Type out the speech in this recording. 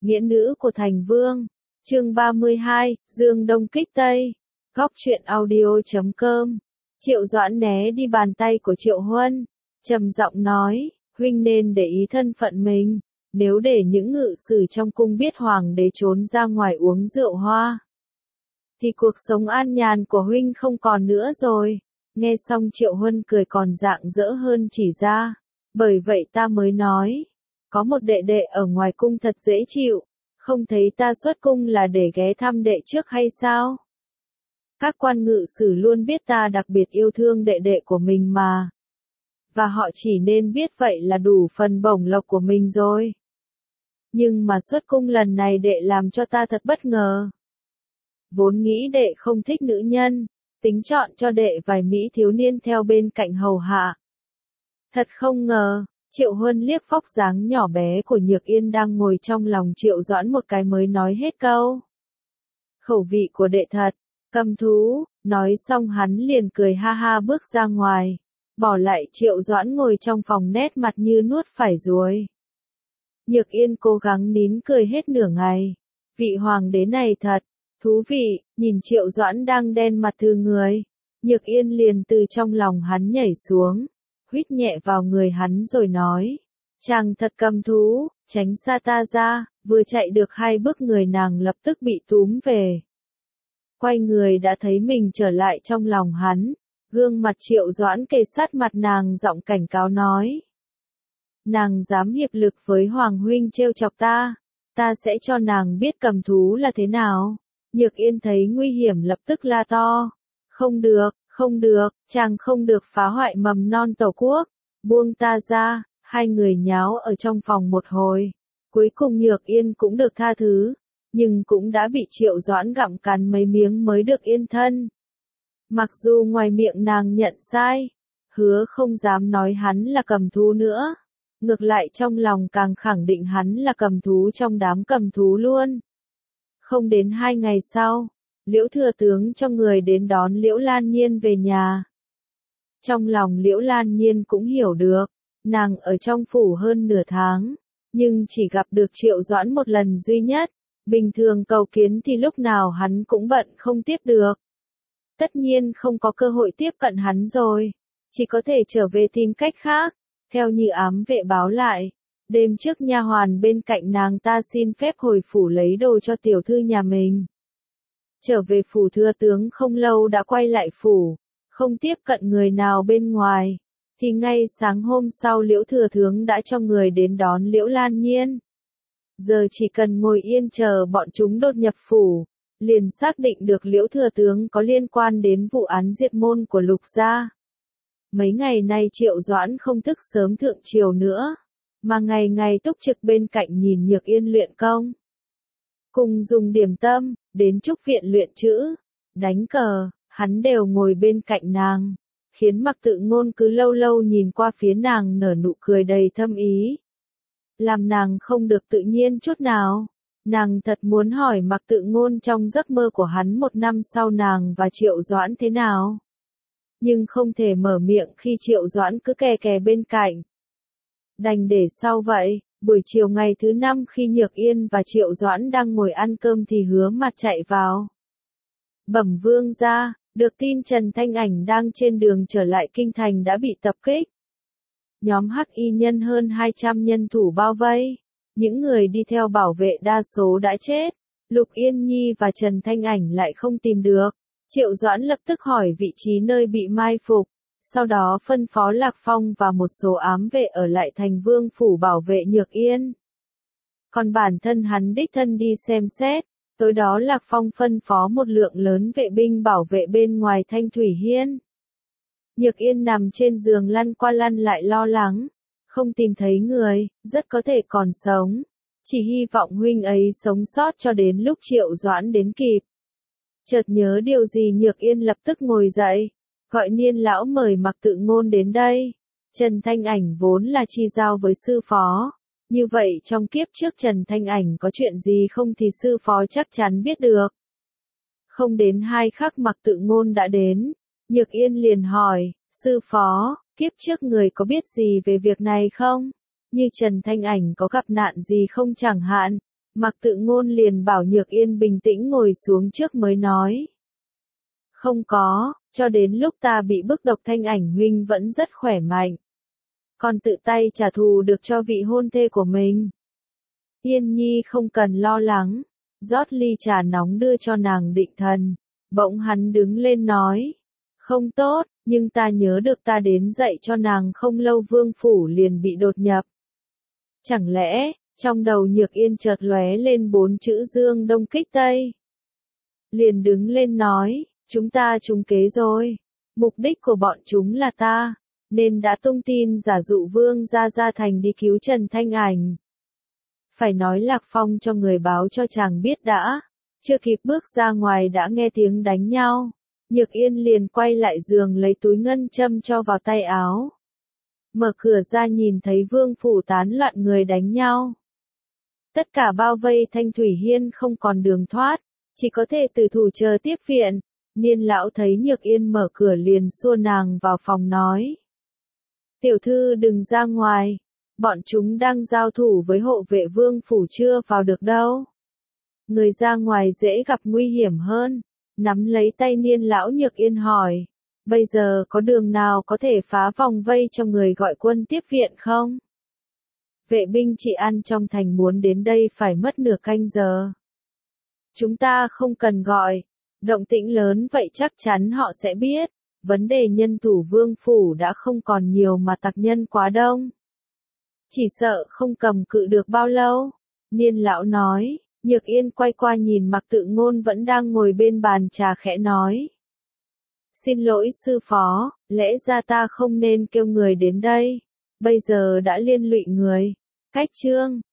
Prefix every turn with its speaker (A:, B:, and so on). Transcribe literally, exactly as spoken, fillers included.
A: Nghĩa nữ của thành vương. Chương ba mươi hai, Dương Đông kích Tây. Góc truyện audio chấm com. Triệu Doãn né đi bàn tay của Triệu Huân, trầm giọng nói, huynh nên để ý thân phận mình, nếu để những ngự sử trong cung biết hoàng đế trốn ra ngoài uống rượu hoa, thì cuộc sống an nhàn của huynh không còn nữa rồi. Nghe xong Triệu Huân cười còn rạng rỡ hơn chỉ ra, bởi vậy ta mới nói, có một đệ đệ ở ngoài cung thật dễ chịu, không thấy ta xuất cung là để ghé thăm đệ trước hay sao? Các quan ngự sử luôn biết ta đặc biệt yêu thương đệ đệ của mình mà. Và họ chỉ nên biết vậy là đủ phần bổng lộc của mình rồi. Nhưng mà xuất cung lần này đệ làm cho ta thật bất ngờ. Vốn nghĩ đệ không thích nữ nhân, tính chọn cho đệ vài mỹ thiếu niên theo bên cạnh hầu hạ. Thật không ngờ, Triệu Huân liếc phóc dáng nhỏ bé của Nhược Yên đang ngồi trong lòng Triệu Doãn một cái mới nói hết câu. Khẩu vị của đệ thật, cầm thú, nói xong hắn liền cười ha ha bước ra ngoài, bỏ lại Triệu Doãn ngồi trong phòng nét mặt như nuốt phải ruồi. Nhược Yên cố gắng nín cười hết nửa ngày, vị hoàng đế này thật thú vị, nhìn Triệu Doãn đang đen mặt thư người, Nhược Yên liền từ trong lòng hắn nhảy xuống, huýt nhẹ vào người hắn rồi nói, chàng thật cầm thú, tránh xa ta ra, vừa chạy được hai bước người nàng lập tức bị túm về. Quay người đã thấy mình trở lại trong lòng hắn, gương mặt Triệu Doãn kề sát mặt nàng giọng cảnh cáo nói. Nàng dám hiệp lực với Hoàng huynh trêu chọc ta, ta sẽ cho nàng biết cầm thú là thế nào. Nhược Yên thấy nguy hiểm lập tức la to. Không được, không được, chàng không được phá hoại mầm non tổ quốc, buông ta ra, hai người nháo ở trong phòng một hồi. Cuối cùng Nhược Yên cũng được tha thứ, nhưng cũng đã bị Triệu Doãn gặm cắn mấy miếng mới được yên thân. Mặc dù ngoài miệng nàng nhận sai, hứa không dám nói hắn là cầm thú nữa, ngược lại trong lòng càng khẳng định hắn là cầm thú trong đám cầm thú luôn. Không đến hai ngày sau, Liễu thừa tướng cho người đến đón Liễu Lan Nhiên về nhà. Trong lòng Liễu Lan Nhiên cũng hiểu được, nàng ở trong phủ hơn nửa tháng, nhưng chỉ gặp được Triệu Doãn một lần duy nhất, bình thường cầu kiến thì lúc nào hắn cũng bận không tiếp được. Tất nhiên không có cơ hội tiếp cận hắn rồi, chỉ có thể trở về tìm cách khác. Theo như ám vệ báo lại, đêm trước nha hoàn bên cạnh nàng ta xin phép hồi phủ lấy đồ cho tiểu thư nhà mình. Trở về phủ thừa tướng không lâu đã quay lại phủ, không tiếp cận người nào bên ngoài, thì ngay sáng hôm sau Liễu thừa tướng đã cho người đến đón Liễu Lan Nhiên. Giờ chỉ cần ngồi yên chờ bọn chúng đột nhập phủ, liền xác định được Liễu thừa tướng có liên quan đến vụ án diệt môn của Lục gia. Mấy ngày nay Triệu Doãn không thức sớm thượng triều nữa, mà ngày ngày túc trực bên cạnh nhìn Nhược Yên luyện công. Cùng dùng điểm tâm, đến trúc viện luyện chữ, đánh cờ, hắn đều ngồi bên cạnh nàng, khiến Mặc Tự Ngôn cứ lâu lâu nhìn qua phía nàng nở nụ cười đầy thâm ý. Làm nàng không được tự nhiên chút nào, nàng thật muốn hỏi Mặc Tự Ngôn trong giấc mơ của hắn một năm sau nàng và Triệu Doãn thế nào. Nhưng không thể mở miệng khi Triệu Doãn cứ kè kè bên cạnh. Đành để sau vậy, buổi chiều ngày thứ năm khi Nhược Yên và Triệu Doãn đang ngồi ăn cơm thì Hứa Mặt chạy vào. Bẩm vương gia, được tin Trần Thanh Ảnh đang trên đường trở lại kinh thành đã bị tập kích. Nhóm hắc y nhân hơn hai trăm nhân thủ bao vây, những người đi theo bảo vệ đa số đã chết, Lục Yên Nhi và Trần Thanh Ảnh lại không tìm được. Triệu Doãn lập tức hỏi vị trí nơi bị mai phục, sau đó phân phó Lạc Phong và một số ám vệ ở lại thành vương phủ bảo vệ Nhược Yên. Còn bản thân hắn đích thân đi xem xét, tối đó Lạc Phong phân phó một lượng lớn vệ binh bảo vệ bên ngoài Thanh Thủy Hiên. Nhược Yên nằm trên giường lăn qua lăn lại lo lắng, không tìm thấy người, rất có thể còn sống, chỉ hy vọng huynh ấy sống sót cho đến lúc Triệu Doãn đến kịp. Chợt nhớ điều gì Nhược Yên lập tức ngồi dậy, gọi Niên lão mời Mặc Tự Ngôn đến đây. Trần Thanh Ảnh vốn là chi giao với sư phó, như vậy trong kiếp trước Trần Thanh Ảnh có chuyện gì không thì sư phó chắc chắn biết được. Không đến hai khắc Mặc Tự Ngôn đã đến, Nhược Yên liền hỏi, sư phó, kiếp trước người có biết gì về việc này không? Như Trần Thanh Ảnh có gặp nạn gì không chẳng hạn, Mặc Tự Ngôn liền bảo Nhược Yên bình tĩnh ngồi xuống trước mới nói. Không có, cho đến lúc ta bị bức độc Thanh Ảnh huynh vẫn rất khỏe mạnh. Còn tự tay trả thù được cho vị hôn thê của mình. Yên Nhi không cần lo lắng, rót ly trà nóng đưa cho nàng định thần. Bỗng hắn đứng lên nói. Không tốt, nhưng ta nhớ được ta đến dạy cho nàng không lâu vương phủ liền bị đột nhập. Chẳng lẽ, trong đầu Nhược Yên chợt lóe lên bốn chữ Dương Đông Kích Tây. Liền đứng lên nói, chúng ta trúng kế rồi. Mục đích của bọn chúng là ta, nên đã tung tin giả dụ Vương gia gia thành đi cứu Trần Thanh Ảnh. Phải nói Lạc Phong cho người báo cho chàng biết đã, chưa kịp bước ra ngoài đã nghe tiếng đánh nhau. Nhược Yên liền quay lại giường lấy túi ngân châm cho vào tay áo. Mở cửa ra nhìn thấy vương phủ tán loạn người đánh nhau. Tất cả bao vây Thanh Thủy Hiên không còn đường thoát, chỉ có thể từ thủ chờ tiếp viện. Niên lão thấy Nhược Yên mở cửa liền xua nàng vào phòng nói. Tiểu thư đừng ra ngoài, bọn chúng đang giao thủ với hộ vệ vương phủ chưa vào được đâu. Người ra ngoài dễ gặp nguy hiểm hơn. Nắm lấy tay Niên lão Nhược Yên hỏi. Bây giờ có đường nào có thể phá vòng vây cho người gọi quân tiếp viện không? Vệ binh trị an trong thành muốn đến đây phải mất nửa canh giờ. Chúng ta không cần gọi. Động tĩnh lớn vậy chắc chắn họ sẽ biết. Vấn đề nhân thủ vương phủ đã không còn nhiều mà tặc nhân quá đông. Chỉ sợ không cầm cự được bao lâu. Niên lão nói. Nhược Yên quay qua nhìn Mặc Tự Ngôn vẫn đang ngồi bên bàn trà khẽ nói. Xin lỗi sư phó, lẽ ra ta không nên kêu người đến đây. Bây giờ đã liên lụy người. Cách chương.